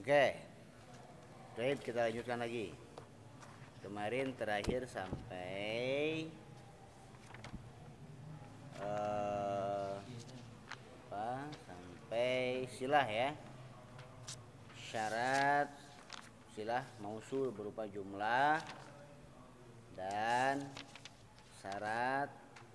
Oke, baik kita lanjutkan lagi. Kemarin terakhir sampai sampai silah ya. Syarat silah mausul berupa jumlah dan syarat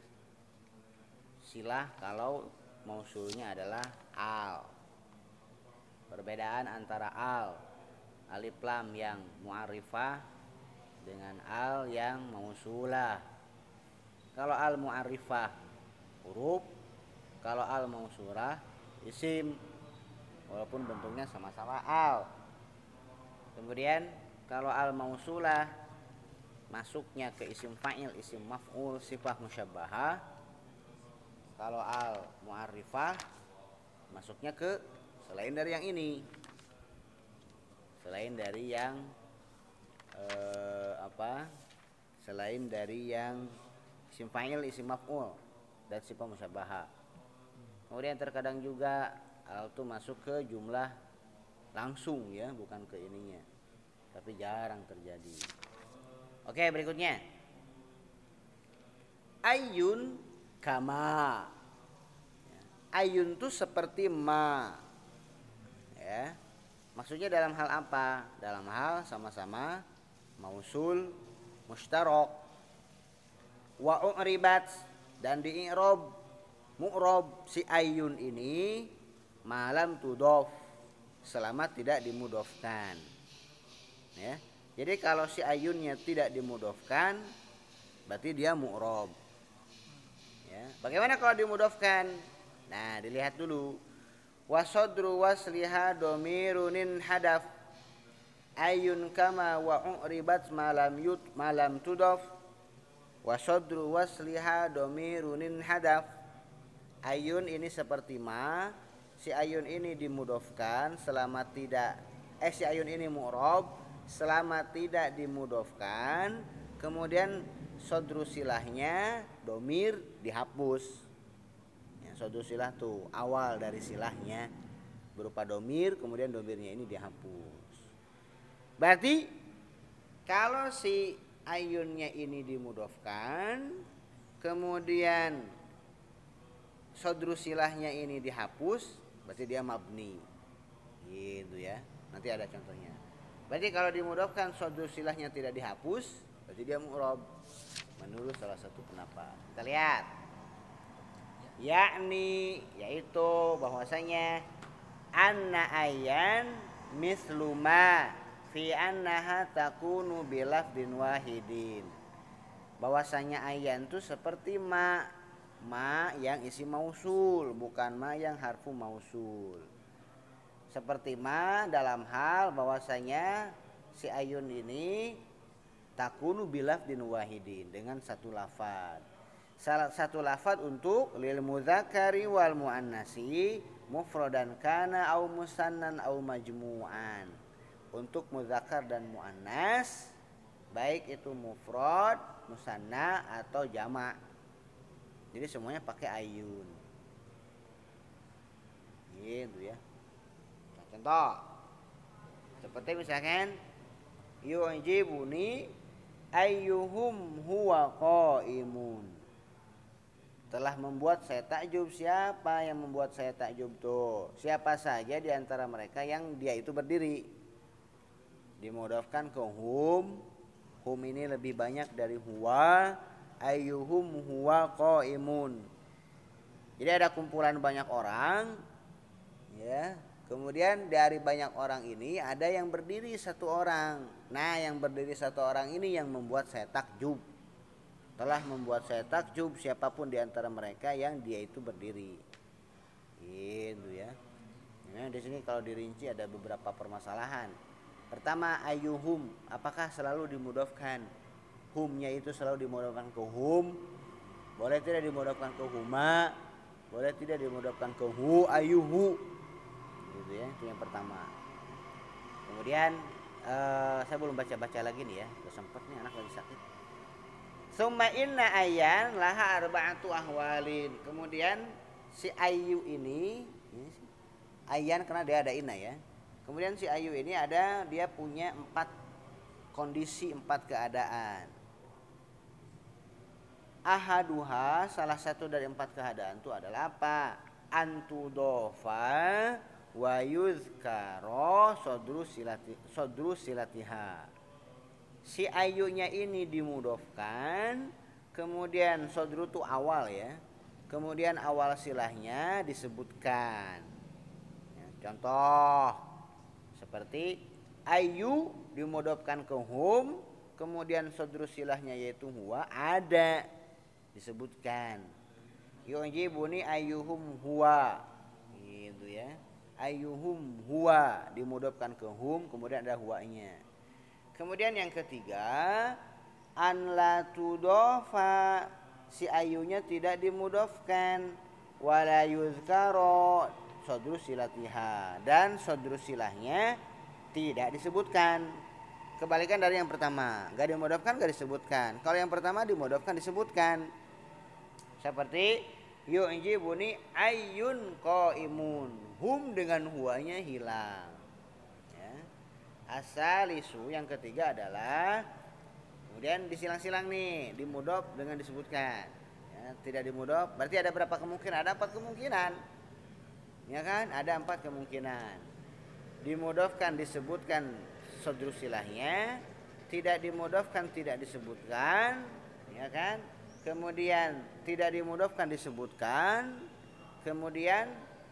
silah kalau mausulnya adalah al. Perbedaan antara al alif lam yang mu'arifah dengan al yang mausulah. Kalau al mu'arifah huruf, kalau al mausulah isim, walaupun bentuknya sama-sama al. Kemudian kalau al mausulah masuknya ke isim fa'il, isim maf'ul, sifat musyabbahah. Kalau al mu'arifah masuknya ke selain dari yang ini, selain dari yang selain dari yang isim fa'il, isim maf'ul dan sifat musyabbahah. Kemudian terkadang juga al itu masuk ke jumlah langsung ya, bukan ke ininya, tapi jarang terjadi. Oke, berikutnya ayun kama. Ayun itu seperti ma ya. Maksudnya dalam hal apa? Dalam hal sama-sama mausul mustarak. Wa u'ribat, dan di i'rab mu'rab si ayun ini malam tudhof, selama tidak dimudhofkan ya. Jadi kalau si ayunnya tidak dimudhofkan berarti dia mu'rab ya. Bagaimana kalau dimudhofkan? Nah, dilihat dulu. Wasadru wasliha domirunin hadaf ayun kama wa u'ribat malam tudhof. Wasadru wasliha domirunin hadaf. Ayun ini seperti ma, si ayun ini dimudhofkan selama tidak si ayun ini mu'rab selama tidak dimudhofkan. Kemudian sodru silahnya domir dihapus ya. Sodru silah tuh awal dari silahnya berupa domir, kemudian domirnya ini dihapus. Berarti kalau si ayunnya ini dimudhofkan, kemudian sodru silahnya ini dihapus, berarti dia mabni gitu ya. Nanti ada contohnya. Berarti kalau dimudhofkan sodru silahnya tidak dihapus, berarti dia mu'rab menurut salah satu pendapat. Kita lihat, yakni yaitu bahwasanya anna ayan misluma fi annaha takunu bilafdin wahidin. Bahwasanya ayan itu seperti ma yang isi mausul, bukan ma yang harfu mausul. Seperti ma dalam hal bahwasanya si ayun ini takunu bilafdin wahidin, dengan satu lafaz. Salah satu lafaz untuk lil mudzakari wal muannasi mufradan kana au musannan au majmu'an. Untuk muzakkar dan muannas, baik itu mufrad, musanna atau jamak. Jadi semuanya pakai ayun. Gitu ya. Nah, contoh seperti misalkan yu'jibuni ayyuhum huwa qaimun. Telah membuat saya takjub. Siapa yang membuat saya takjub tuh? Siapa saja di antara mereka yang dia itu berdiri. Dimudhafkan ke hum. Hum ini lebih banyak dari huwa. Ayyuhum huwa qaimun. Jadi ada kumpulan banyak orang ya. Kemudian dari banyak orang ini ada yang berdiri satu orang. Nah, yang berdiri satu orang ini yang membuat saya takjub. Telah membuat saya takjub siapapun di antara mereka yang dia itu berdiri. Gitu ya. Nah, di sini kalau dirinci ada beberapa permasalahan. Pertama, ayyuhum, apakah selalu dimudhafkan? Humnya itu selalu dimudhafkan ke hum? Boleh tidak dimudhafkan ke huma? Boleh tidak dimudhafkan ke hu, ayyuhu? Gitu ya, itu yang pertama. Kemudian saya belum baca-baca lagi nih ya, udah sempet nih, anak lagi sakit. Summa inna ayyan laha arba'atu ahwalin. Kemudian si ayu ini ayyan karena dia ada inna ya. Kemudian si ayu ini dia punya 4 kondisi, 4 keadaan. Ahaduha, salah satu dari 4 keadaan itu adalah apa? Antudofa wa yuzkaro sodru silatiha. Si ayunya ini dimudofkan, kemudian sodru itu awal ya, kemudian awal silahnya disebutkan. Ya, contoh seperti ayu dimudofkan ke hum, kemudian sodru silahnya yaitu huwa ada disebutkan. Yu'jibuni ayyuhum huwa, gitu ya. Ayyuhum huwa dimudofkan ke hum, kemudian ada huwanya. Kemudian yang ketiga, an la tudofa, si ayunya tidak dimudofkan, wala yuzkaro sodru silatiha, dan sodru silahnya tidak disebutkan. Kebalikan dari yang pertama, gak dimudofkan gak disebutkan. Kalau yang pertama dimudofkan disebutkan. Seperti yu'jibuni ayyun qaimun, hum dengan huwanya hilang. Asalisu yang ketiga adalah, kemudian disilang-silang nih, dimudof dengan disebutkan ya, tidak dimudof berarti ada berapa kemungkinan? Ada 4 kemungkinan ya kan, ada 4 kemungkinan. Dimudofkan disebutkan sodru silahnya, tidak dimudofkan tidak disebutkan ya kan, kemudian tidak dimudofkan disebutkan, kemudian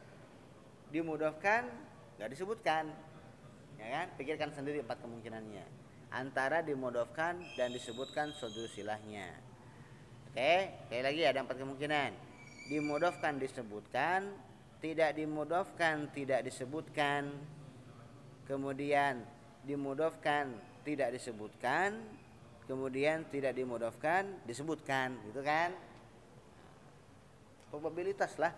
dimudofkan gak disebutkan. Ya kan? Pikirkan sendiri 4 kemungkinannya. Antara dimudofkan dan disebutkan sodru silahnya. Oke, sekali lagi ada 4 kemungkinan. Dimudofkan disebutkan, tidak dimudofkan tidak disebutkan, kemudian dimudofkan tidak disebutkan, kemudian tidak dimudofkan disebutkan, gitu kan? Probabilitas lah.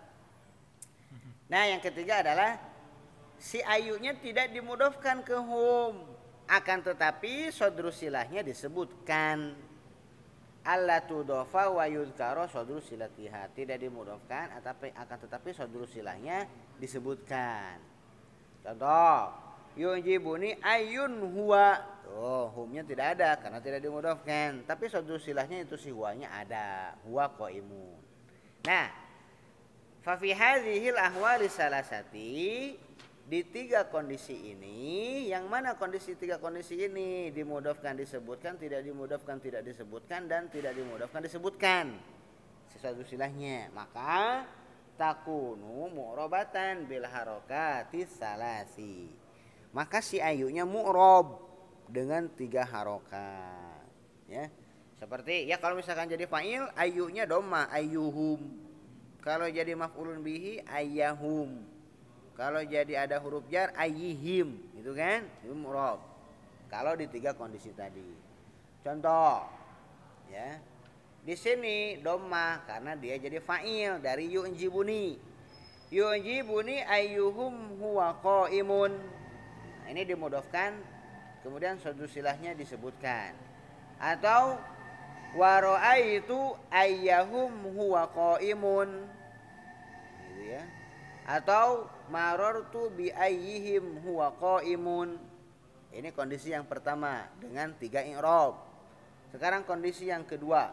Nah, yang ketiga adalah si ayunya tidak dimudofkan ke hum, akan tetapi sodru silahnya disebutkan. Alla tudofa wa yuzkaro sodru silatiha, tidak dimudofkan akan tetapi sodru silahnya disebutkan. Contoh, yu'jibuni ayun huwa, humnya tidak ada karena tidak dimudofkan, tapi sodru silahnya itu si huwanya ada, huwa qaimun. Nah, fa fi hadhil ahwali salasati, di 3 kondisi ini, yang mana kondisi 3 kondisi ini? Dimudofkan disebutkan, tidak dimudofkan tidak disebutkan, dan tidak dimudofkan disebutkan sesuatu silahnya, maka takunu mu'robatan bil harokati salasi, maka si ayunya mu'rob dengan 3 harokat ya. Seperti ya, kalau misalkan jadi fa'il ayunya dhamma ayyuhum, kalau jadi maf'ulun bihi ayyahum, kalau jadi ada huruf jar ayyihim, itu kan, itu mu'rob. Kalau di 3 kondisi tadi. Contoh, ya, di sini dhammah karena dia jadi fa'il dari yu'jibuni. Yu'jibuni ayyuhum huwa qaimun. Nah, ini dimudofkan, kemudian sodru silahnya disebutkan. Atau wa ra'aitu ayyahum huwa qaimun, gitu ya. Atau marartu bi ayyihim huwa qaimun. Ini kondisi yang pertama dengan 3 i'rab. Sekarang kondisi yang kedua.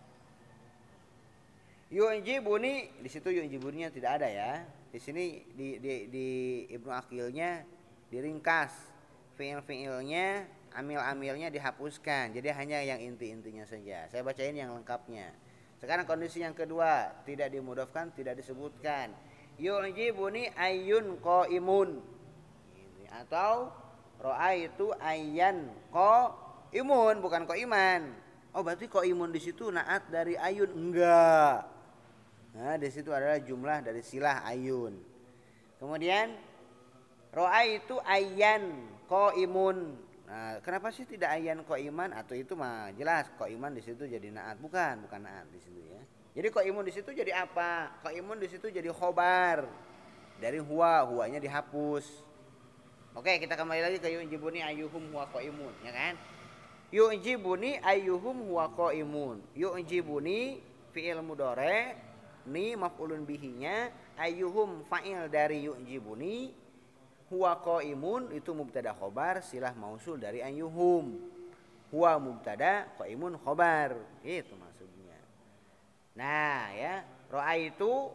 Yu'jibuni, di situ yu'jibuninya tidak ada ya. Di sini di Ibnu Aqilnya diringkas. Fi'il-fi'ilnya, amil-amilnya dihapuskan. Jadi hanya yang inti-intinya saja. Saya bacain yang lengkapnya. Sekarang kondisi yang kedua, tidak dimudofkan, tidak disebutkan. Yu'jibuni ayyun qaimun, atau ra'aitu ayyan qaimun, bukan qaiman. Oh, berarti qaimun di situ naat dari ayun? Enggak. Nah, di situ adalah jumlah dari silah ayun. Kemudian ra'aitu ayyan qaimun. Nah, kenapa sih tidak ayyan qaiman? Atau itu mah jelas qaiman di situ jadi naat, bukan naat di situ ya. Jadi qaimun di situ jadi apa? Qaimun di situ jadi khobar dari huwa, huwanya dihapus. Oke, kita kembali lagi ke yu'jibuni ayyuhum huwa qaimun, ya kan? Yu'jibuni ayyuhum huwa qaimun. Yu'jibuni fi'il mudhari, ni maf'ulun bihinya, ayyuhum fa'il dari yu'jibuni, huwa qaimun itu mubtada khobar silah mausul dari ayyuhum. Huwa mubtada qaimun khobar. Itu maksudnya. Nah ya, ra'aitu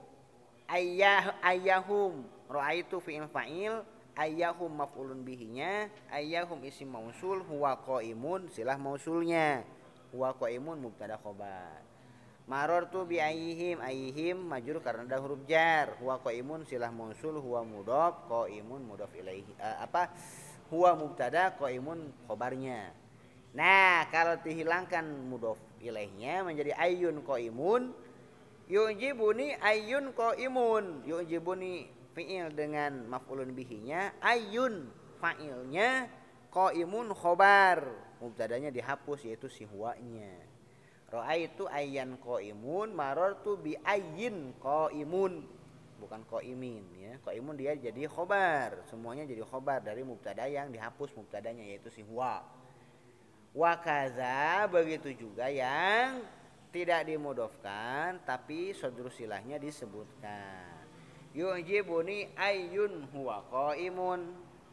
ayyahum. Ra'aitu fi'il fa'il, ayyahum maf'ulun bihinya, ayyahum isim mausul, huwa qaimun silah mausulnya. Huwa qaimun mubtada khobar. Marartu bi ayyihim majrur karena ada huruf jar. Huwa qaimun silah mausul, huwa mudhaf, qaimun mudhaf ilaihi. Huwa mubtada, qaimun khobarnya. Nah, kalau dihilangkan mudhaf ilaihnya menjadi ayyun qaimun, yu'jibuni ayyun qaimun. Yu'jibuni fi'il dengan maf'ulun bihinya, ayyun fa'ilnya, qaimun khobar. Mubtadanya dihapus yaitu si huwanya. Ra'aitu ayyan qaimun, marartu bi ayyin qaimun. Bukan qaimin ya. Qaimun dia jadi khobar. Semuanya jadi khobar dari mubtada yang dihapus mubtadanya yaitu si huwa. Wa kaza begitu juga yang tidak dimudhofkan tapi sodrus silahnya disebutkan. Yu'jibuni ayyun huwa qaimun.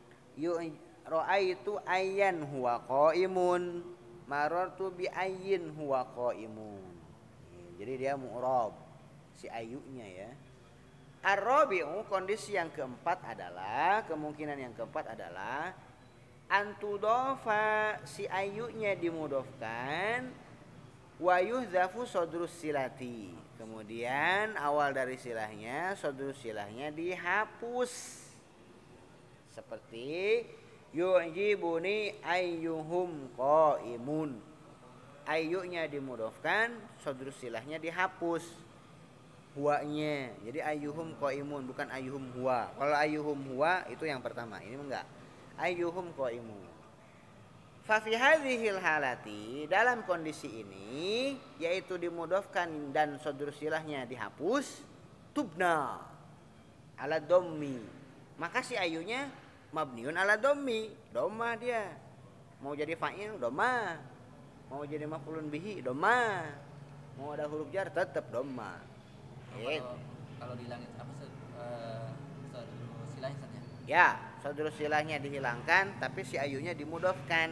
Ra'aitu ayyan huwa qaimun. Marartu bi ayyin huwa qaimun. Jadi dia mu'rab si ayyunya ya. Ar-rabi'u kondisi yang keempat adalah kemungkinan yang keempat adalah antudofa si ayyunya dimudhofkan wa yuhdhafu sodrus silati. Kemudian awal dari silahnya sodrus silahnya dihapus. Seperti yu'jibuni ayyuhum qaimun. Ayyunya dimudhofkan, sodrus silahnya dihapus. Huwanya. Jadi ayyuhum qaimun bukan ayyuhum huwa. Kalau ayyuhum huwa itu yang pertama, ini enggak. Ayyuhum qaimun. Fa fi hadhil halati dalam kondisi ini yaitu dimudhofkan dan sodrus silahnya dihapus, tubna ala dhammi. Maka si ayyunya mabniun ala dhammi, dhamma dia. Mau jadi fa'il dhamma, mau jadi maf'ulun bihi dhamma, mau ada huruf jar tetap dhamma. Kalau dihilangin apa silahnya saja. Ya, sodrus silahnya dihilangkan tapi si ayyunya dimudhofkan.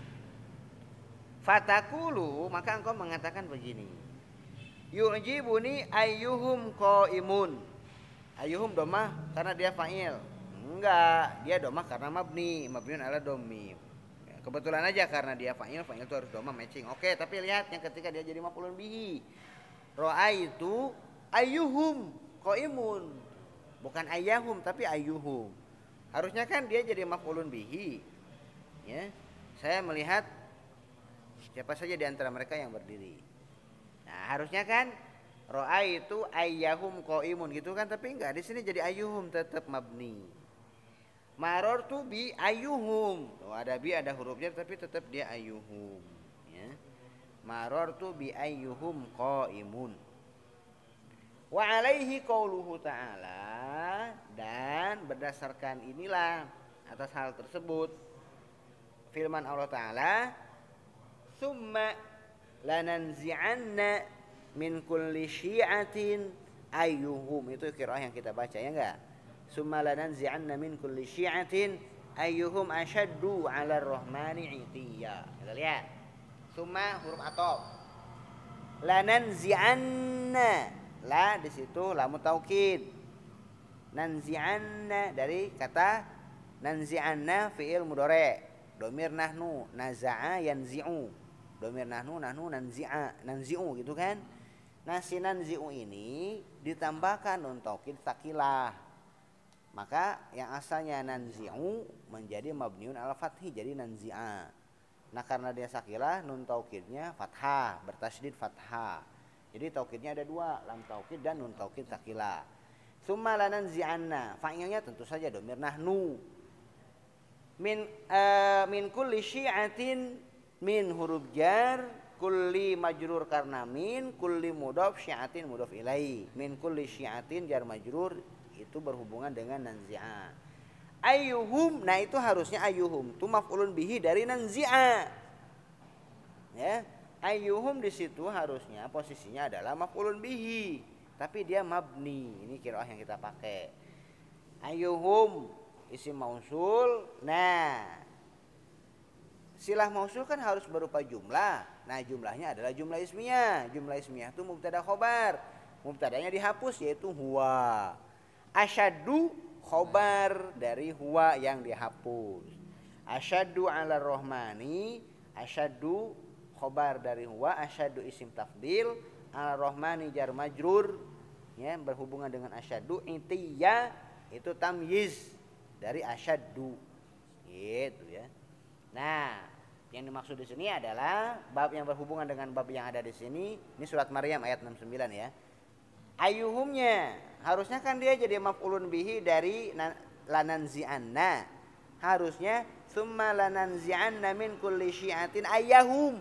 Fatakulu maka engkau mengatakan begini. Yu'jibuni ayyuhum qaimun. Ayyuhum dhamma karena dia fa'il. Enggak, dia domah karena mabniun ala dhammi. Ya, kebetulan aja karena dia fa'il itu harus domah matching. Oke, tapi lihat yang ketika dia jadi maf'ulun bihi. Ra'aitu ayyuhum qaimun. Bukan ayyahum tapi ayyuhum. Harusnya kan dia jadi maf'ulun bihi. Ya. Saya melihat siapa saja di antara mereka yang berdiri. Nah, harusnya kan ra'aitu ayyahum qaimun gitu kan, tapi enggak, di sini jadi ayyuhum tetap mabni. Marartu bi ayyuhum. Oh, ada bi ada huruf jar tapi tetap dia ayyuhum ya. Marartu bi ayyuhum qaimun. Wa alaihi qauluhu ta'ala dan berdasarkan inilah atas hal tersebut firman Allah Ta'ala summa lananzi'anna min kulli syi'atin ayyuhum. Itu qiraah yang kita baca ya enggak? Summa lananzi'anna min kulli syi'atin ayyuhum ashaddu 'ala ar-rahmani 'itiyya. Kita lihat. Summa huruf ataf. Lananzi'anna. La di situ lamu taukid. Nanzi'anna dari kata nanzi'anna fi'il mudhari'. Dhamir nahnu, naza'a yanzi'u. Dhamir nahnu nanzi'u gitu kan. Nah si nanzi'u ini ditambahkan nun taukid sakilah. Maka yang asalnya nanzi'u menjadi mabniun ala fathi jadi nanzi'a. Nah karena dia sakilah nun taukidnya fathah, bertasydid fathah. Jadi taukidnya ada dua, lam taukid dan nun taukid sakilah. Summa lananzi'anna, fa'ilnya tentu saja dhamir nahnu. Min kulli syi'atin min huruf jar, kulli majrur karena min, kulli mudhaf syi'atin mudhaf ilaihi. Min kulli syi'atin jar majrur itu berhubungan dengan nanzi'a. Ayyuhum, nah itu harusnya ayyuhum itu maf'ulun bihi dari nanzi'a. Ya, ayyuhum di situ harusnya posisinya adalah maf'ulun bihi, tapi dia mabni. Ini qiraah yang kita pakai. Ayyuhum isim mausul. Nah, silah mausul kan harus berupa jumlah. Nah, jumlahnya adalah jumlah ismiyah. Jumlah ismiyah itu mubtada khobar. Mubtadanya dihapus yaitu huwa. Asyaddu khobar dari huwa yang dihapus. Asyaddu ala rohmani, asyaddu khobar dari huwa, asyaddu isim tafdil, ala rohmani jar majrur, ya, berhubungan dengan asyaddu. Intiya itu tamyiz dari asyaddu, gitu ya. Nah, yang dimaksud di sini adalah bab yang berhubungan dengan bab yang ada di sini. Ini surat Maryam ayat 69 ya. Ayyuhumnya harusnya kan dia jadi maf'ulun bihi dari lananzi'anna. Harusnya summa lananzi'anna min kulli syi'atin ayyahum.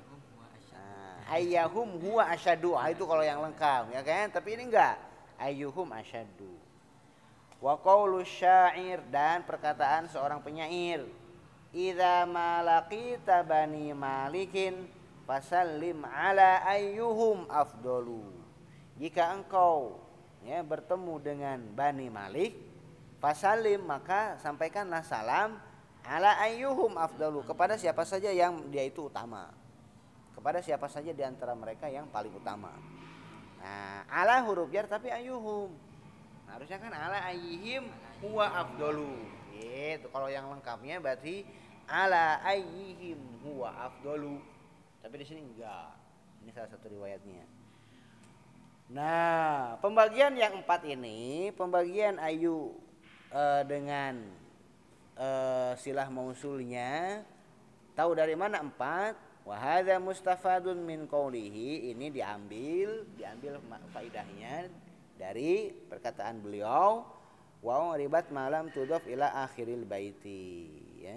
Ayyahum huwa asyaddu. Itu kalau yang lengkap ya kan? Tapi ini enggak. Ayyuhum asyaddu. Wa qaulu syair, dan perkataan seorang penyair. Idza malaqita bani malikin fasallim ala ayyuhum afdalu. Jika engkau ya bertemu dengan Bani Malik, fasalim, maka sampaikanlah salam ala ayyuhum afdalu, kepada siapa saja yang dia itu utama. Kepada siapa saja di antara mereka yang paling utama. Nah, ala huruf jar tapi ayyuhum. Harusnya kan ala ayyihim huwa afdalu. Gitu. Kalau yang lengkapnya berarti ala ayyihim huwa afdalu. Tapi di sini enggak. Ini salah satu riwayatnya. Nah, pembagian yang 4 ini, pembagian ayu dengan silah mausulnya, tahu dari mana 4? Wa hadza mustafadun min qoulihi, ini diambil faidahnya dari perkataan beliau, wa ribat malam tudaf ila akhiril baiti, ya.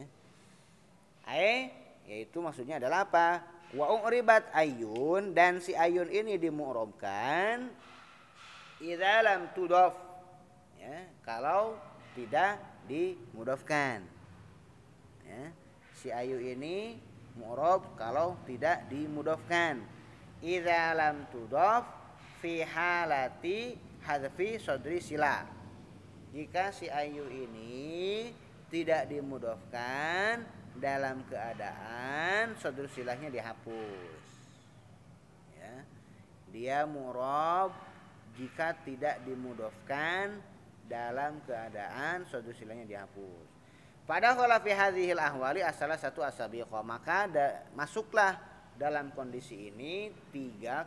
Yaitu maksudnya adalah apa? Wa uribat ayun, dan si ayun ini dimu'rabkan idza lam tudaf, ya, kalau tidak dimudafkan, ya. Si ayu ini mu'rab kalau tidak dimudafkan. Idza lam tudaf fi halati hadfi sadri sila. Jika si ayu ini tidak dimudafkan dalam keadaan sodru silahnya dihapus, ya. Dia mu'rab jika tidak dimudofkan dalam keadaan sodru silahnya dihapus. Pada khala fi hadhil ahwali asalah satu asabiqah, maka masuklah dalam kondisi ini tiga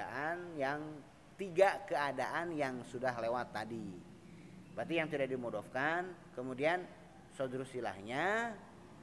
keadaan yang sudah lewat tadi. Berarti yang tidak dimudofkan, kemudian sodru silahnya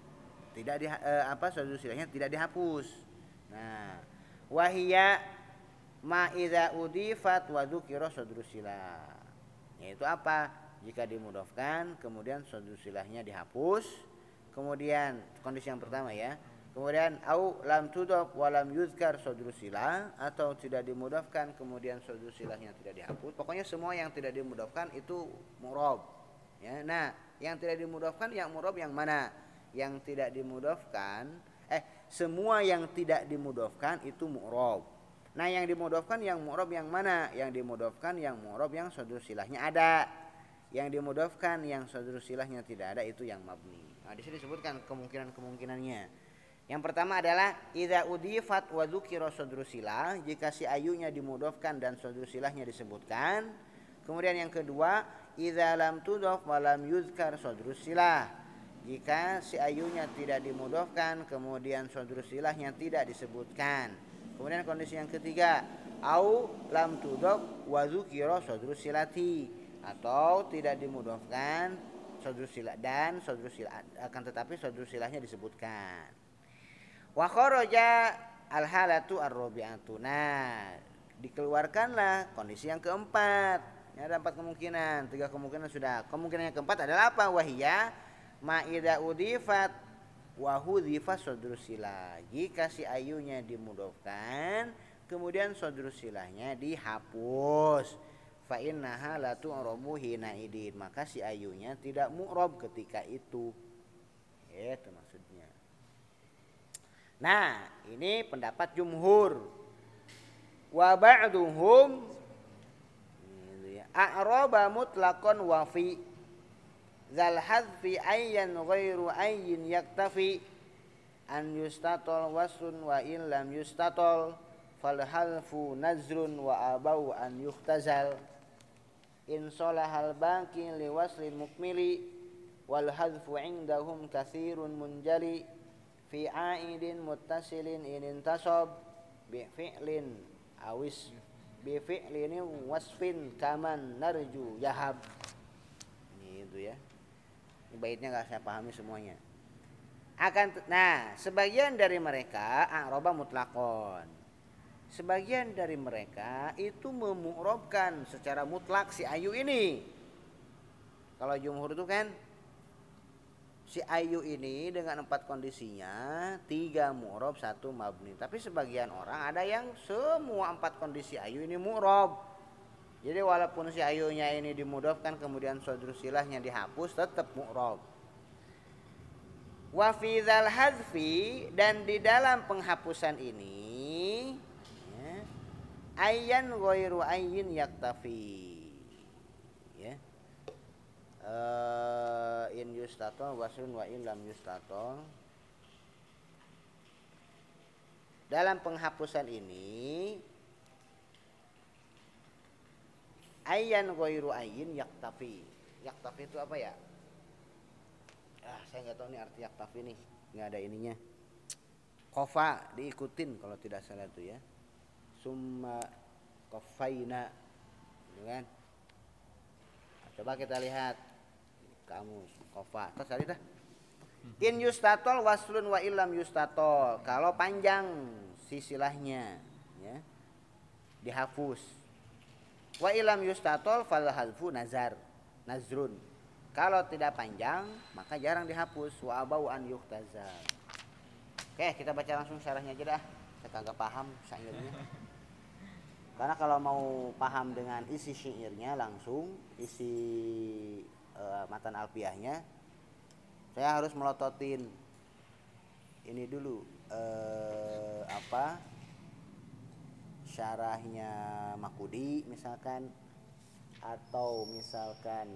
sodru silahnya tidak dihapus. Nah, wahia ma idza udifat wa dzukira sodru silah. Yaitu apa? Jika dimudofkan kemudian sodru silahnya dihapus. Kemudian kondisi yang pertama ya. Kemudian au lam tudaf wa lam yuzkar sodru silah, atau tidak dimudofkan kemudian sodru silahnya tidak dihapus. Pokoknya semua yang tidak dimudofkan itu mu'rab. Ya. Nah, yang tidak dimudofkan yang mu'rab yang mana? Yang tidak dimudofkan, semua yang tidak dimudofkan itu mu'rab. Nah, yang dimudofkan yang mu'rab yang mana? Yang dimudofkan yang mu'rab yang sodru silahnya ada. Yang dimudofkan yang sodru silahnya tidak ada itu yang mabni. Nah, di sini disebutkan kemungkinannya. Yang pertama adalah idza udifat wa dzukira sodru silah, jika si ayunya dimudofkan dan sodru silahnya disebutkan. Kemudian yang kedua, idza lam tudaf wa lam yuzkar sodru silah, jika si ayunya tidak dimudofkan kemudian sodru silahnya tidak disebutkan. Kemudian kondisi yang ketiga, au lam tudaf wa dzukira sodru silati, atau tidak dimudofkan sodru silah dan sodru silah akan tetapi sodru silahnya disebutkan. Wa kharaja al halatu ar-rabi'atu. Nah, dikeluarkanlah kondisi yang keempat. Ya, ada 4 kemungkinan, 3 kemungkinan sudah. Kemungkinan yang keempat adalah apa? Wahia ma idza udifat wa hudhifa sodru silah, jika si ayunya dimudofkan kemudian sodru silahnya dihapus, fa innaha la tu'rabu hina idin, maka si ayunya tidak mu'rab ketika itu. Itu maksudnya. Nah, ini pendapat jumhur. Wa ba'duhum a'raba mutlaqan wa fi. Zal hadfi ayyan ghairu ayyin yaktafi an yustatol wasun wa illam yustatol fal halfu nazrun wa abau an yuhtazal in solahal baqi li waslin mukmili wal hadfu indahum katsirun munjali fi aidin muttasilin in intasab bi fi'lin awis bi fi'lin wasfin kaman narju yahab. Ini itu ya. Ini baitnya enggak saya pahami semuanya. Sebagian dari mereka a'raba mutlaqon. Sebagian dari mereka itu memu'rabkan secara mutlak si ayu ini. Kalau jumhur itu kan si ayu ini dengan 4 kondisinya 3 mu'rab 1 mabni. Tapi sebagian orang ada yang semua 4 kondisi ayu ini mu'rab. Jadi walaupun si ayunya ini dimudhafkan kemudian sodrus silahnya dihapus tetap mu'rab. Wa fi dzal hadzfi dan di dalam penghapusan ini ya, ayyan ghairu ayyin yaktafi ya. In yustatol wasun wa illam yustatol. Dalam penghapusan ini ayyan ghairu ayyin yaktafi. Yaktafi itu apa ya? Saya nggak tahu nih arti yaktafi nih, nggak ada ininya. Kofa diikutin kalau tidak salah itu ya. Summa kofaina, gitu kan? Coba kita lihat kamus kofa. Terus tadi dah. In yustatol waslun wa illam yustatol. Kalau panjang sisilahnya, ya, dihapus. Wa illam yustatol fal hadfu nazrun. Kalau tidak panjang maka jarang dihapus. Wa abau an yuhtazal. Oke, kita baca langsung syarahnya aja dah. Saya kagak paham syairnya. Karena kalau mau paham dengan isi syairnya langsung, isi matan alfiahnya, saya harus melototin ini dulu syarahnya Makudi misalkan, atau misalkan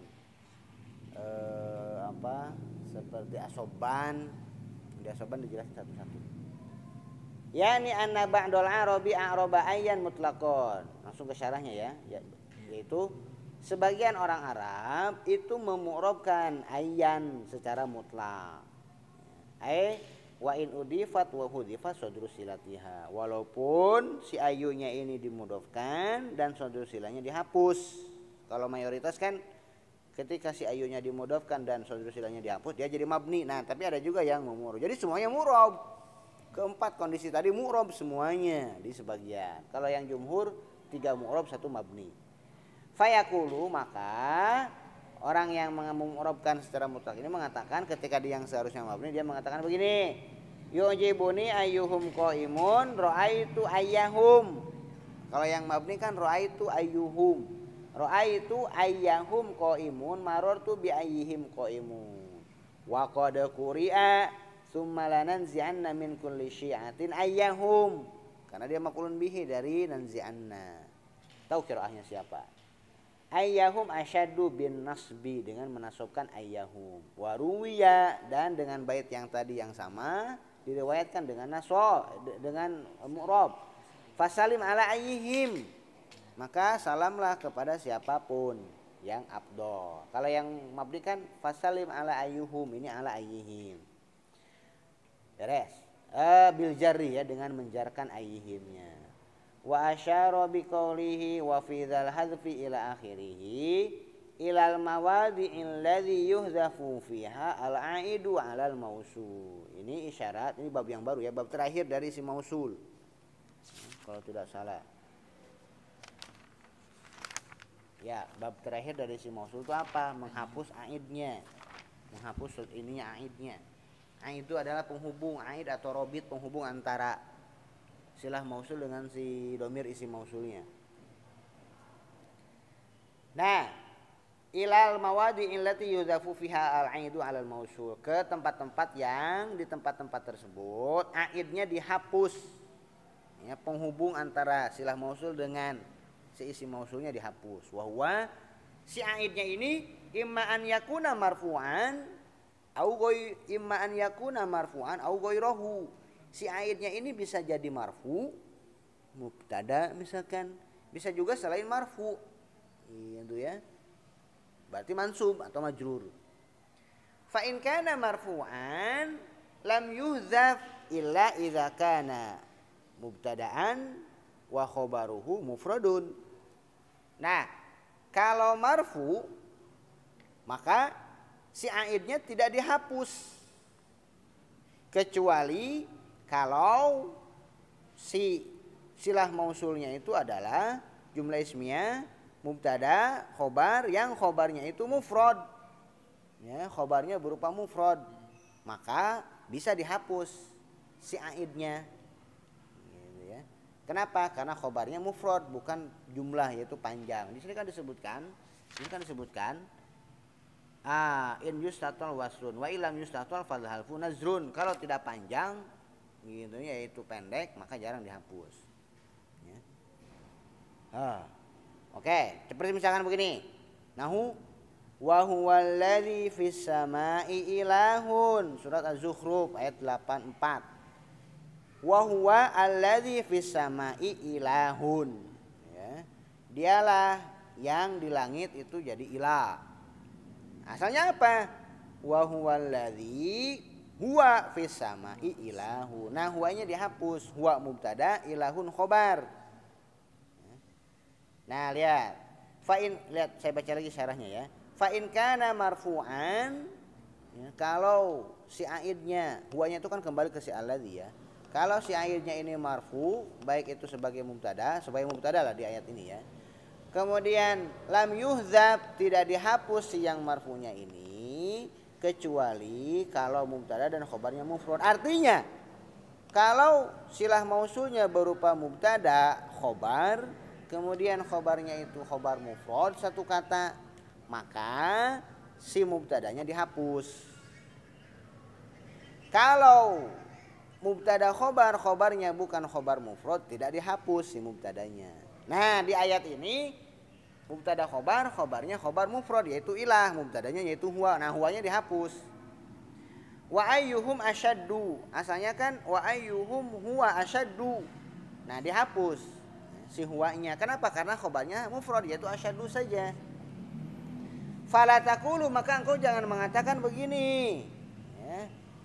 seperti Asoban. Di Asoban dijelasin satu-satu. Yani anna ba'dal arabi a'raba ayyan mutlaqon. Langsung ke syarahnya ya. Yaitu sebagian orang Arab itu memu'rabkan ayyan secara mutlak. Wa in udifat wa hudifat sodru silatiha. Walaupun si ayunya ini dimudhafkan dan sodru silanya dihapus. Kalau mayoritas kan ketika si ayunya dimudhafkan dan sodru silanya dihapus dia jadi mabni. Nah tapi ada juga yang memurab. Jadi semuanya murab. Keempat kondisi tadi murab semuanya di sebagian. Kalau yang jumhur 3 murab 1 mabni. Fayaqulu, maka orang yang memurabkan secara mutlak ini mengatakan ketika dia yang seharusnya mabni dia mengatakan begini. Yujibuni ayyuhum qaimun ra'aitu ayyahum. Kalau yang mabni kan ra'aitu ayyuhum. Ra'aitu ayyahum qaimun marartu bi ayyihim qaimun. Wa qad quri'a tsumma lananzi'anna min kulli syi'atin ayyahum. Karena dia maqulun bihi dari nanzi'anna. Tahu qiraahnya siapa? Ayyahum asyaddu bin nasbi dengan menasabkan ayyahum. Wa ruwiya dan dengan bait yang tadi yang sama diriwayatkan dengan dengan mu'rab. Fasalim ala ayyihim. Maka salamlah kepada siapapun yang afdol. Kalau yang mabni kan fasalim ala ayyuhum, ini ala ayyihim. Beres. Bil jarri ya, dengan menjarkan ayyihimnya. Wa asyara bi qawlihi wa fi dzal hadfi ila akhirih ilal mawadi'il ladzi yuhzafu fiha al-aidu 'alal mausul. Ini isyarat, ini bab yang baru ya, bab terakhir dari si mausul. Kalau tidak salah. Ya, bab terakhir dari si mausul itu apa? Menghapus aidnya. Menghapus ininya aidnya. Aid itu adalah penghubung, aid atau robit penghubung antara silah mausul dengan si domir isi mausulnya. Nah, ilal mawadi illati yudhafu fiha al-aidu 'alal mausul, ke tempat-tempat yang di tempat-tempat tersebut aidnya dihapus. Ya, penghubung antara silah mausul dengan si isi mausulnya dihapus. Wa huwa si aidnya ini imma an yakuna marfu'an au ghairahu. Si aidnya ini bisa jadi marfu, mubtada misalkan, bisa juga selain marfu. Itu ya. Berarti mansub atau majrur. Fa in kana marfu'an lam yuhdzaf illa idza kana mubtada'an wa khabaruhu mufradun. Nah, kalau marfu maka si aidnya tidak dihapus kecuali kalau si silah mausulnya itu adalah jumlah ismiyah mubtada khobar yang khobarnya itu mufrad, ya, khobarnya berupa mufrad, maka bisa dihapus si aidnya, gitu ya. Kenapa? Karena khobarnya mufrad bukan jumlah, yaitu panjang. Di sini kan disebutkan in yustatal wasrun wa ilam yustatal fadhalfu nazrun. Kalau tidak panjang gitu, yaitu pendek, maka jarang dihapus, ya. Oke, seperti misalkan begini. Nahu wa huwal ladzi fis samai ilahun. Surat Az-Zukhruf ayat 84. Wa huwa alladzi fis samai ilahun. Ya. Dialah yang di langit itu jadi ilah. Asalnya apa? Wa huwal ladzi huwa fis samai ilahun. Nah, huwanya dihapus. Huwa mubtada, ilahun khobar. Nah, lihat. Lihat saya baca lagi syarahnya ya. Fa in kana marfu'an, ya, kalau si aidnya, huwanya itu kan kembali ke si alladzi ya. Kalau si aidnya ini marfu, baik itu sebagai mubtada lah di ayat ini ya. Kemudian lam yuhdzab, tidak dihapus si yang marfunya ini kecuali kalau mubtada dan khobarnya mufrad. Artinya kalau silah mausulnya berupa mubtada khobar, kemudian khobarnya itu khobar mufrad satu kata, maka si mubtadanya dihapus. Kalau mubtada khobar, khobarnya bukan khobar mufrad, tidak dihapus si mubtadanya. Nah, di ayat ini mubtada khobar, khobarnya khobar mufrad yaitu ilah, mubtadanya yaitu huwa. Nah, huwanya dihapus. Wa ayyuhum asyaddu, asalnya kan wa ayyuhum huwa asyaddu. Nah, dihapus si huwanya. Kenapa? Karena khobarnya mufrad yaitu asyaddu saja. Fala taqulu, maka engkau jangan mengatakan begini, ya.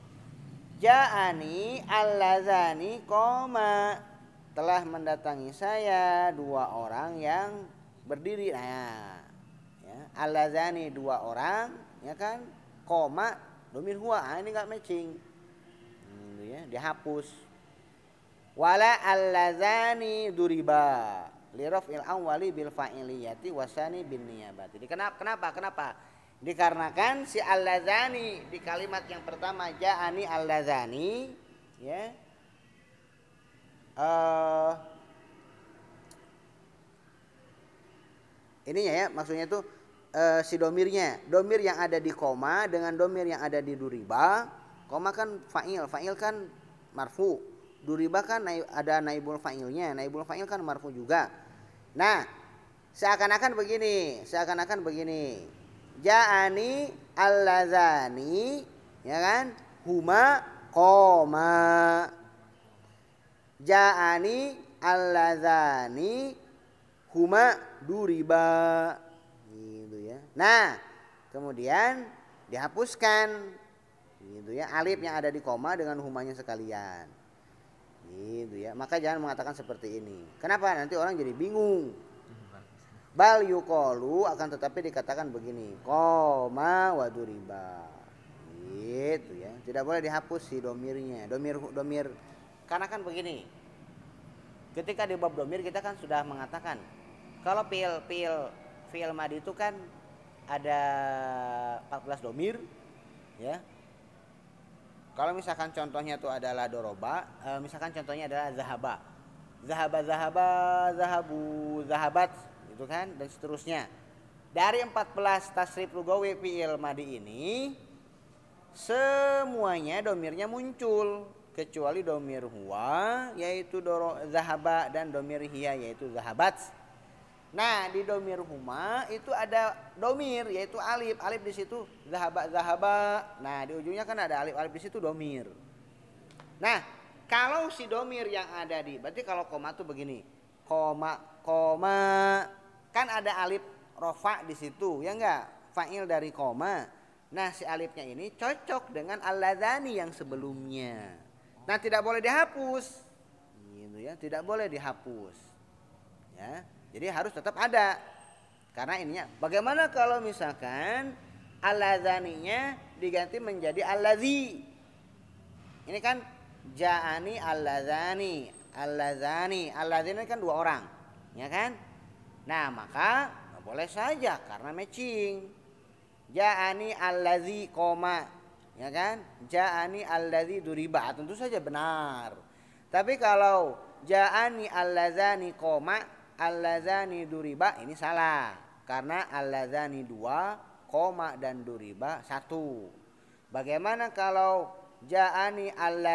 Ja'ani allazani qoma, telah mendatangi saya dua orang yang berdiri. Nah, ya, allazani dua orang, ya kan? Qoma domir huwa. Ini enggak matching. Ya, dihapus. Wala allazani duriba liraf'il awwali bil fa'iliyati wasani bin niyabati. Jadi kenapa? Dikarenakan si allazani di kalimat yang pertama ja'ani allazani, ya. Ininya ya, maksudnya itu si domirnya, domir yang ada di koma dengan domir yang ada di duriba. Koma kan fa'il kan marfu. Duriba kan ada naibul fa'ilnya, naibul fa'il kan marfu juga. Nah, seakan-akan begini. Ja'ani allazani, ya kan? Huma qoma. Ja'ani allazani huma duriba. Gitu ya. Nah, kemudian dihapuskan gitu ya, alif yang ada di koma dengan humanya sekalian. Gitu ya. Maka jangan mengatakan seperti ini. Kenapa? Nanti orang jadi bingung. Bal yuqalu, akan tetapi dikatakan begini, qoma wa duriba. Gitu ya. Tidak boleh dihapus si domirnya. Domir karena kan begini. Ketika di bab domir kita kan sudah mengatakan kalau fi'il madi itu kan ada 14 domir, ya. Kalau misalkan contohnya itu adalah doroba, misalkan contohnya adalah zahaba, zahabu, zahabat, gitu kan, dan seterusnya. Dari 14 tasrif lugawi fi'il madi ini, semuanya domirnya muncul kecuali domir huwa yaitu zahaba dan domir hiya yaitu zahabat. Nah, di domir huma itu ada domir yaitu alif. Alif di situ zahaba zahaba. Nah, di ujungnya kan ada alif. Alif di situ domir. Nah, kalau si domir yang ada di, berarti kalau koma tuh begini. Koma koma kan ada alif rofa di situ, ya enggak? Fa'il dari koma. Nah, si alifnya ini cocok dengan alladzani yang sebelumnya. Nah, tidak boleh dihapus. Gitu ya, tidak boleh dihapus. Ya. Jadi harus tetap ada. Karena ininya bagaimana kalau misalkan alladzaninya diganti menjadi alladzi. Ini kan ja'ani alladzani, alladzani, alladzani kan dua orang, ya kan? Nah, maka boleh saja karena matching. Ja'ani alladzi koma, ya kan? Ja'ani alladzi duriba, tentu saja benar. Tapi kalau ja'ani alladzani koma alladzani duriba ini salah karena alladzani 2, koma dan duriba 1. Bagaimana kalau ja'ani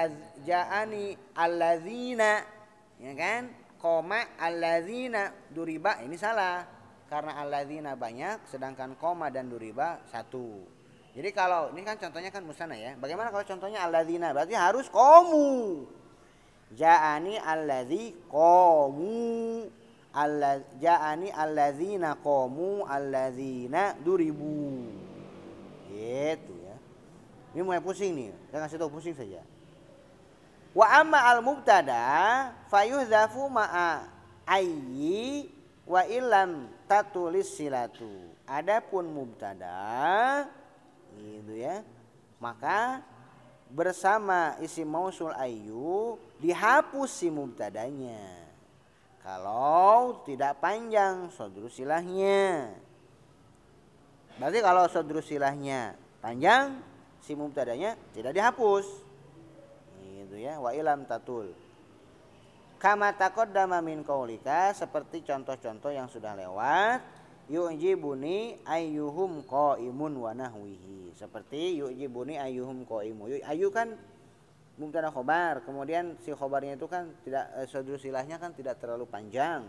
alladzina, ya kan? Koma alladzina duriba ini salah karena alladzina banyak sedangkan koma dan duriba 1. Jadi kalau ini kan contohnya kan musana ya. Bagaimana kalau contohnya alladzina? Berarti harus komu. Ja'ani alladzi qamu. Ja'ani alladzina qamu alladzina duribu. Gitu ya. Ini mulai pusing nih. Saya kasih tahu pusing saja. Wa amma al mubtada fayuhdhafu ma'a ayyi wa illam tatulis silatu. Adapun mubtada gitu ya. Maka bersama isim mausul ayyu dihapus si mubtadanya. Kalau tidak panjang sodru silahnya. Berarti kalau sodru silahnya panjang, si mubtadanya tidak dihapus. Gitu ya, wa ilam tatul. Kama taqaddama min qaulika, seperti contoh-contoh yang sudah lewat. Yu'jibuni ayyuhum qaimun wa nahwihi. Seperti yu'jibuni ayyuhum qaimu. Ayu kan mubtada khobar, kemudian si khobarnya itu kan tidak sodru silahnya kan tidak terlalu panjang.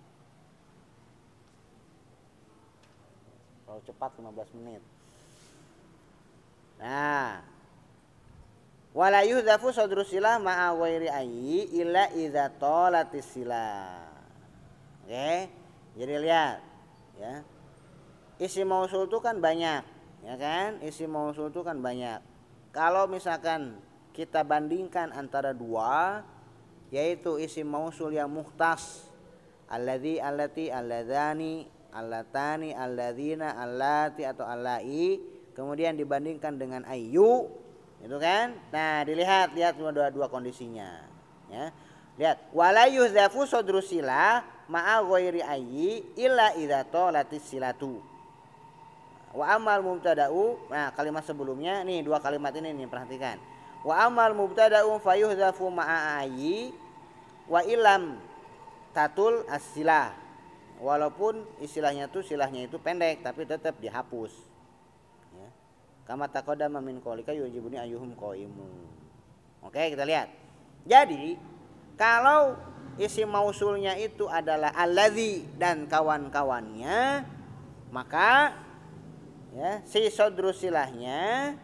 Kalau cepat 15 menit. Nah, wala yuhdhafu sodru silah ma'a ghairi ayyi illa idza talatis silah. Oke, jadi lihat ya. Isim mausul itu kan banyak, ya kan? Isim mausul itu kan banyak. Kalau misalkan kita bandingkan antara dua, yaitu isim mausul yang mukhtas alladzi, allati, alladzani, allatani, alladzina, allati atau allai, kemudian dibandingkan dengan ayyu, itu kan? Nah, lihat dua kondisinya, ya. Lihat, wala yuhdhafu sodru silah ma'a ghairi ayyi illa idza talatis silatu. Wa amal mubtada'u, nah kalimat sebelumnya nih, dua kalimat ini nih perhatikan. Wa amal mubtada'u fayuhdhafu ma'a ayyi wa ilam tatul as-silah. Walaupun istilahnya itu silahnya itu pendek tapi tetap dihapus. Ya. Kama taqaddama min qaulika yujibuni ayyuhum qaimu. Oke, kita lihat. Jadi, kalau isim mausulnya itu adalah alladzi dan kawan-kawannya, maka ya, si sodru silahnya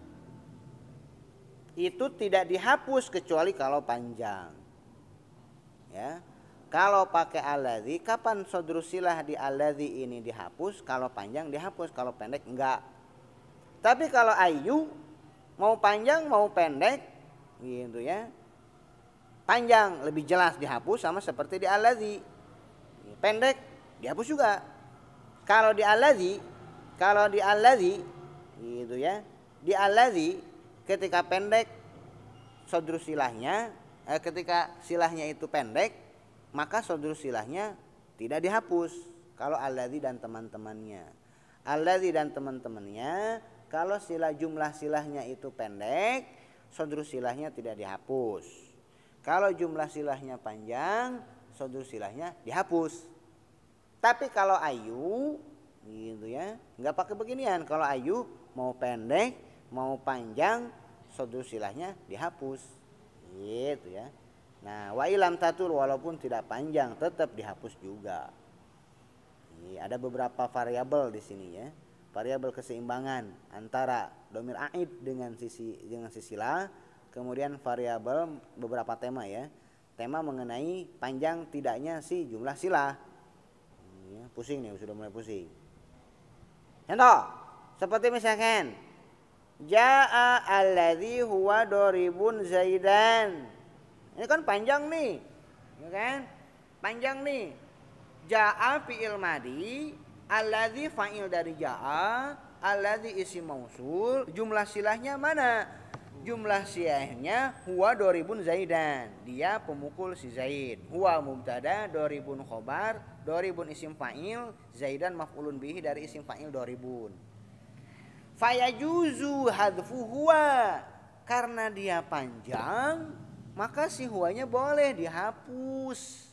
itu tidak dihapus kecuali kalau panjang. Ya. Kalau pakai alladzi, kapan sodru silah di alladzi ini dihapus? Kalau panjang dihapus, kalau pendek enggak. Tapi kalau ayyu mau panjang mau pendek gitu ya. Panjang lebih jelas dihapus sama seperti di alladzi. Pendek dihapus juga. Kalau di alladzi gitu ya. Di alladzi ketika pendek sodru silahnya, ketika silahnya itu pendek, maka sodru silahnya tidak dihapus. Kalau alladzi dan teman-temannya. Alladzi dan teman-temannya, kalau jumlah silahnya itu pendek, sodru silahnya tidak dihapus. Kalau jumlah silahnya panjang, sodru silahnya dihapus. Tapi kalau ayyu gitu ya, nggak pakai beginian. Kalau ayyu mau pendek, mau panjang, sodru silahnya dihapus. Gitu ya. Nah, wa ilam tatul walaupun tidak panjang tetap dihapus juga. Ada beberapa variabel di sini ya. Variabel keseimbangan antara domir aid dengan sila, kemudian variabel beberapa tema ya. Tema mengenai panjang tidaknya si jumlah sila. Ya, pusing nih, sudah mulai pusing. Contoh, seperti misalkan Ja'a alladzi huwa doribun Zaidan. Ini kan panjang nih. Ya kan? Panjang nih. Ja'a fi'il madi, alladzi fa'il dari ja'a, alladzi isim mausul, jumlah silahnya mana? Jumlah silahnya huwa doribun Zaidan. Dia pemukul si Zaid. Huwa mubtada, doribun khobar, doribun isim fa'il, Zaidan maf'ulun bihi dari isim fa'il doribun. Fayajuzu hadfu huwa, karena dia panjang maka si huwanya boleh dihapus.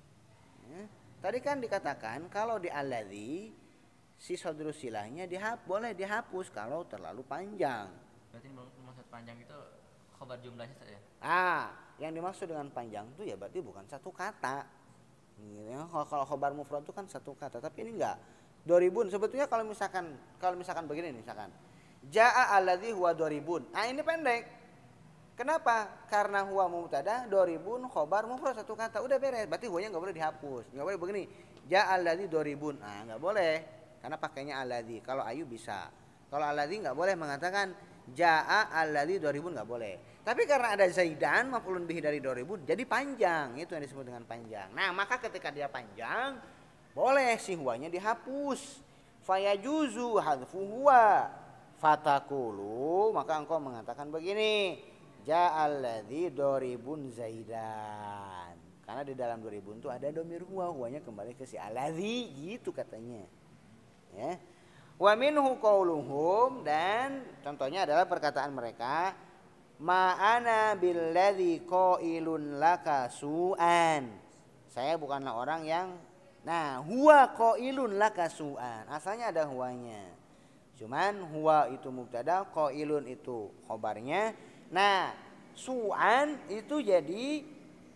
Tadi kan dikatakan kalau di alladzi si sodru silahnya boleh dihapus kalau terlalu panjang. Berarti maksud panjang itu khobar jumlahnya saja. Yang dimaksud dengan panjang itu ya berarti bukan satu kata. Kalau khobar mufrad itu kan satu kata, tapi ini enggak. 2000 sebetulnya kalau misalkan begini nih, misalkan jaa alladzi huwa 2000. Ini pendek. Kenapa? Karena huwa mubtada, 2000 khobar mufrad satu kata, udah beres. Berarti huwanya enggak boleh dihapus. Enggak boleh begini. Jaa alladzi 2000. Enggak boleh. Karena pakainya alladzi. Kalau ayu bisa. Kalau alladzi enggak boleh mengatakan jaa alladzi 2000, enggak boleh. Tapi karena ada Zaidan maf'ulun bihi dari 2000 jadi panjang. Itu yang disebut dengan panjang. Nah, maka ketika dia panjang boleh si huwanya dihapus. Fayajuzu hadfu huwa. Fatakulu, maka engkau mengatakan begini, ja'alladzi doribun Zaidan. Karena di dalam 2000 itu ada domir huwa, huwanya kembali ke si alladzi, gitu katanya. Ya. Wa minhu qauluhum, dan contohnya adalah perkataan mereka, ma'ana billadzi qailun laka su'an. Saya bukanlah orang yang huwa qailun laka su'an. Asalnya ada huwanya. Cuman huwa itu mubtada, qailun itu khobarnya. Nah, su'an itu jadi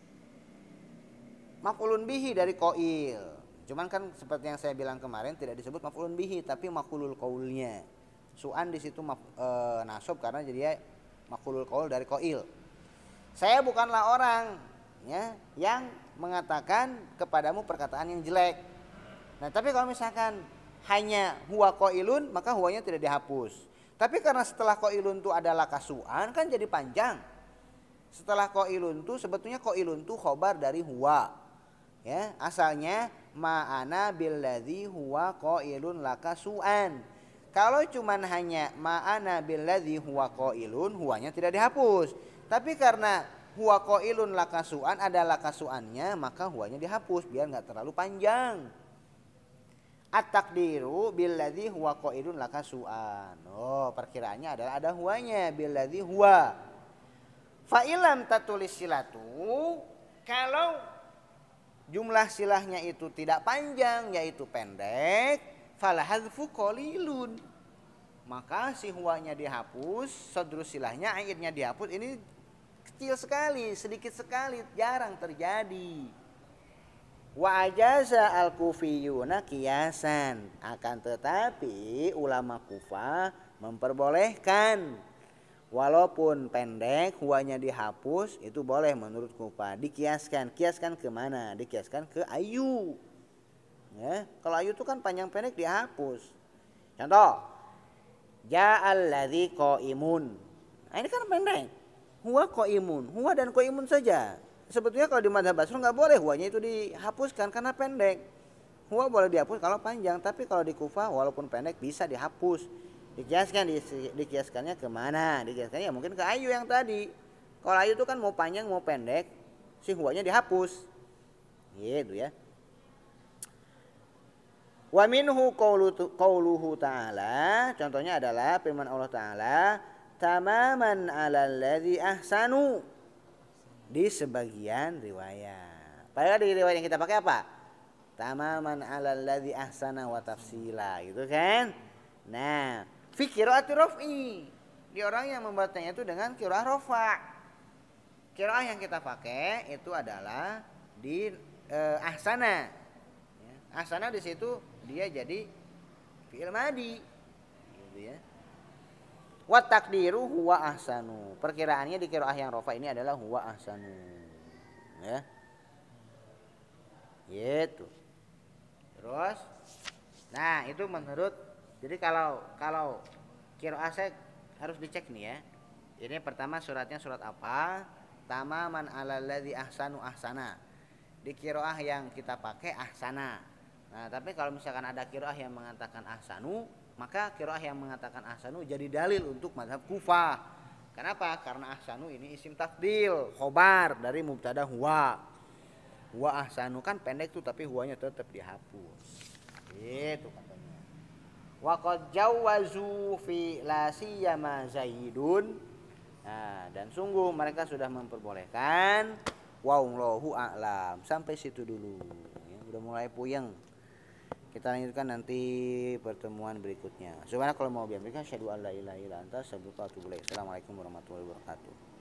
maf'ulun bihi dari qail. Cuman kan seperti yang saya bilang kemarin tidak disebut maf'ulun bihi tapi maf'ulul qaulnya. Su'an di situ nasab karena jadi maf'ulul qaul dari qail. Saya bukanlah orang ya yang mengatakan kepadamu perkataan yang jelek. Nah, tapi kalau misalkan hanya huwa qailun, maka huwanya tidak dihapus. Tapi karena setelah qailun itu adalah kasu'an, kan jadi panjang. Setelah qailun itu sebetulnya qailun itu khobar dari huwa. Ya, asalnya ma'ana billadzi huwa qailun laka su'an. Kalau cuman hanya ma'ana billadzi huwa qailun, huwanya tidak dihapus. Tapi karena huwa qailun laka su'an ada laka su'annya, maka huwanya dihapus biar enggak terlalu panjang. At-taqdiru billadzi huwa qailun laka su'an. Perkiraannya adalah ada huwanya billadzi huwa. Fa ilam tatulis silatu, kalau jumlah silahnya itu tidak panjang yaitu pendek, fal hadzfu qalilun. Maka si huwanya dihapus, sodru silahnya akhirnya dihapus. Ini kecil sekali, sedikit sekali, jarang terjadi. Wa ajaza al-kufiyuna kiyasan, akan tetapi ulama Kufah memperbolehkan walaupun pendek huwanya dihapus itu boleh menurut Kufah. Dikiaskan kemana? Dikiaskan ke ayu. Ya, kalau ayu itu kan panjang pendek dihapus. Contoh, ja'al ladzi qaimun. Ini kan pendek. Huwa qaimun, huwa dan qaimun saja. Sebetulnya kalau di madzhab Basri enggak boleh huwanya itu dihapuskan karena pendek. Huwa boleh dihapus kalau panjang, tapi kalau di Kufah walaupun pendek bisa dihapus. Dikiaskannya kemana? Dikiaskannya ya mungkin ke ayu yang tadi. Kalau ayu itu kan mau panjang mau pendek, si huwanya dihapus. Gitu ya. Wa minhu qauluhu ta'ala, contohnya adalah firman Allah Ta'ala, tamaman 'alal ladzi ahsanu, di sebagian riwayat. Padahal di riwayat yang kita pakai apa? Tamaman 'alal ladzi ahsana wa tafsila, gitu kan? Nah, fi qiraati raf'i, di orang yang membacanya itu dengan qiraah rafa'. Qiraah yang kita pakai itu adalah di ahsana. Ahsana di situ dia jadi fi'il madi gitu ya. Wa takdiru huwa ahsanu. Perkiraannya di qiraah yang rafa ini adalah huwa ahsanu. Ya. Gitu. Terus nah, itu menurut jadi kalau qiraah saya harus dicek nih ya. Ini pertama suratnya surat apa? Tamaman alal ladzi ahsanu ahsana. Di qiraah yang kita pakai ahsana. Nah, tapi kalau misalkan ada qiraah yang mengatakan ahsanu, maka qiraah yang mengatakan ahsanu jadi dalil untuk mazhab Kufah. Kenapa? Karena ahsanu ini isim tafdil, khobar dari mubtada huwa. Huwa ahsanu kan pendek tuh tapi huwanya tetap dihapus. Itu katanya. Wa qad jawazu fi la siyama Zaidun. Nah, dan sungguh mereka sudah memperbolehkan wallahu a'lam. Sampai situ dulu. Ya, udah mulai puyeng. Kita lanjutkan nanti pertemuan berikutnya. Subhanakallahumma wa bihamdika asyhadu an la ilaha illa anta astaghfiruka wa atubu ilaik. Assalamualaikum warahmatullahi wabarakatuh.